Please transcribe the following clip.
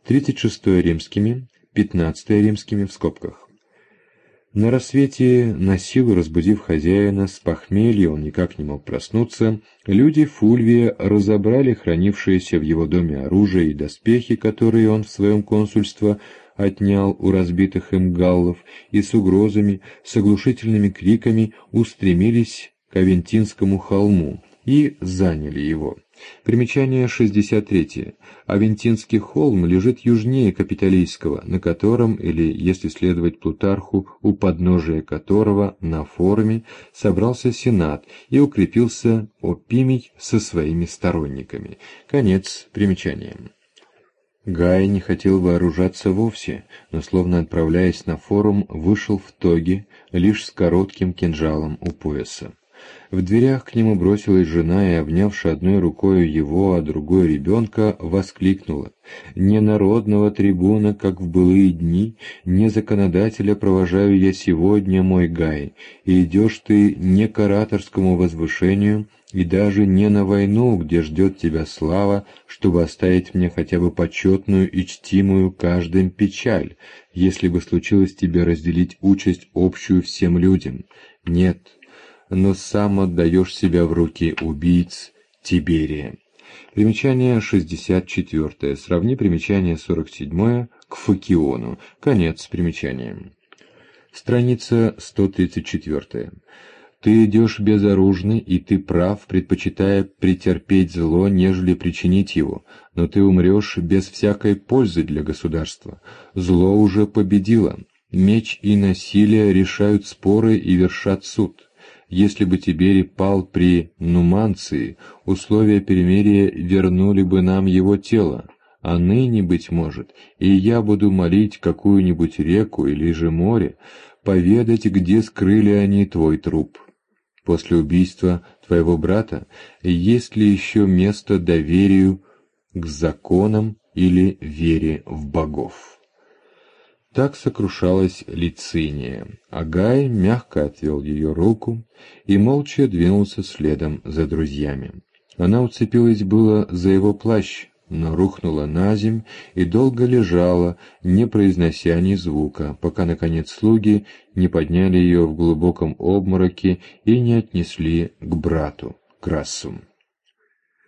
36 римскими, 15 римскими в скобках. На рассвете, насилу разбудив хозяина, с похмелья он никак не мог проснуться, люди Фульвия разобрали хранившиеся в его доме оружие и доспехи, которые он в своем консульство отнял у разбитых им галлов, и с угрозами, с оглушительными криками устремились к Авентинскому холму и заняли его. Примечание 63. Авентинский холм лежит южнее Капитолийского, на котором, или, если следовать Плутарху, у подножия которого на форуме собрался Сенат и укрепился Опимий со своими сторонниками. Конец примечания. Гай не хотел вооружаться вовсе, но, словно отправляясь на форум, вышел в тоге, лишь с коротким кинжалом у пояса. В дверях к нему бросилась жена и, обнявши одной рукой его, а другой ребенка, воскликнула: «Не народного трибуна, как в былые дни, не законодателя провожаю я сегодня, мой Гай, и идешь ты не к ораторскому возвышению, и даже не на войну, где ждет тебя слава, чтобы оставить мне хотя бы почетную и чтимую каждым печаль, если бы случилось тебе разделить участь общую всем людям. Нет, но сам отдаешь себя в руки убийц Тиберия». Примечание 64. Сравни примечание 47 к Факиону. Конец примечания. Страница 134. «Ты идешь безоружный, и ты прав, предпочитая претерпеть зло, нежели причинить его, но ты умрешь без всякой пользы для государства. Зло уже победило. Меч и насилие решают споры и вершат суд. Если бы Тиберий пал при Нуманции, условия перемирия вернули бы нам его тело, а ныне, быть может, и я буду молить какую-нибудь реку или же море поведать, где скрыли они твой труп. После убийства твоего брата есть ли еще место доверию к законам или вере в богов?» Так сокрушалась Лициния, а Гай мягко отвел ее руку и молча двинулся следом за друзьями. Она уцепилась было за его плащ, но рухнула наземь и долго лежала, не произнося ни звука, пока, наконец, слуги не подняли ее в глубоком обмороке и не отнесли к брату Крассу.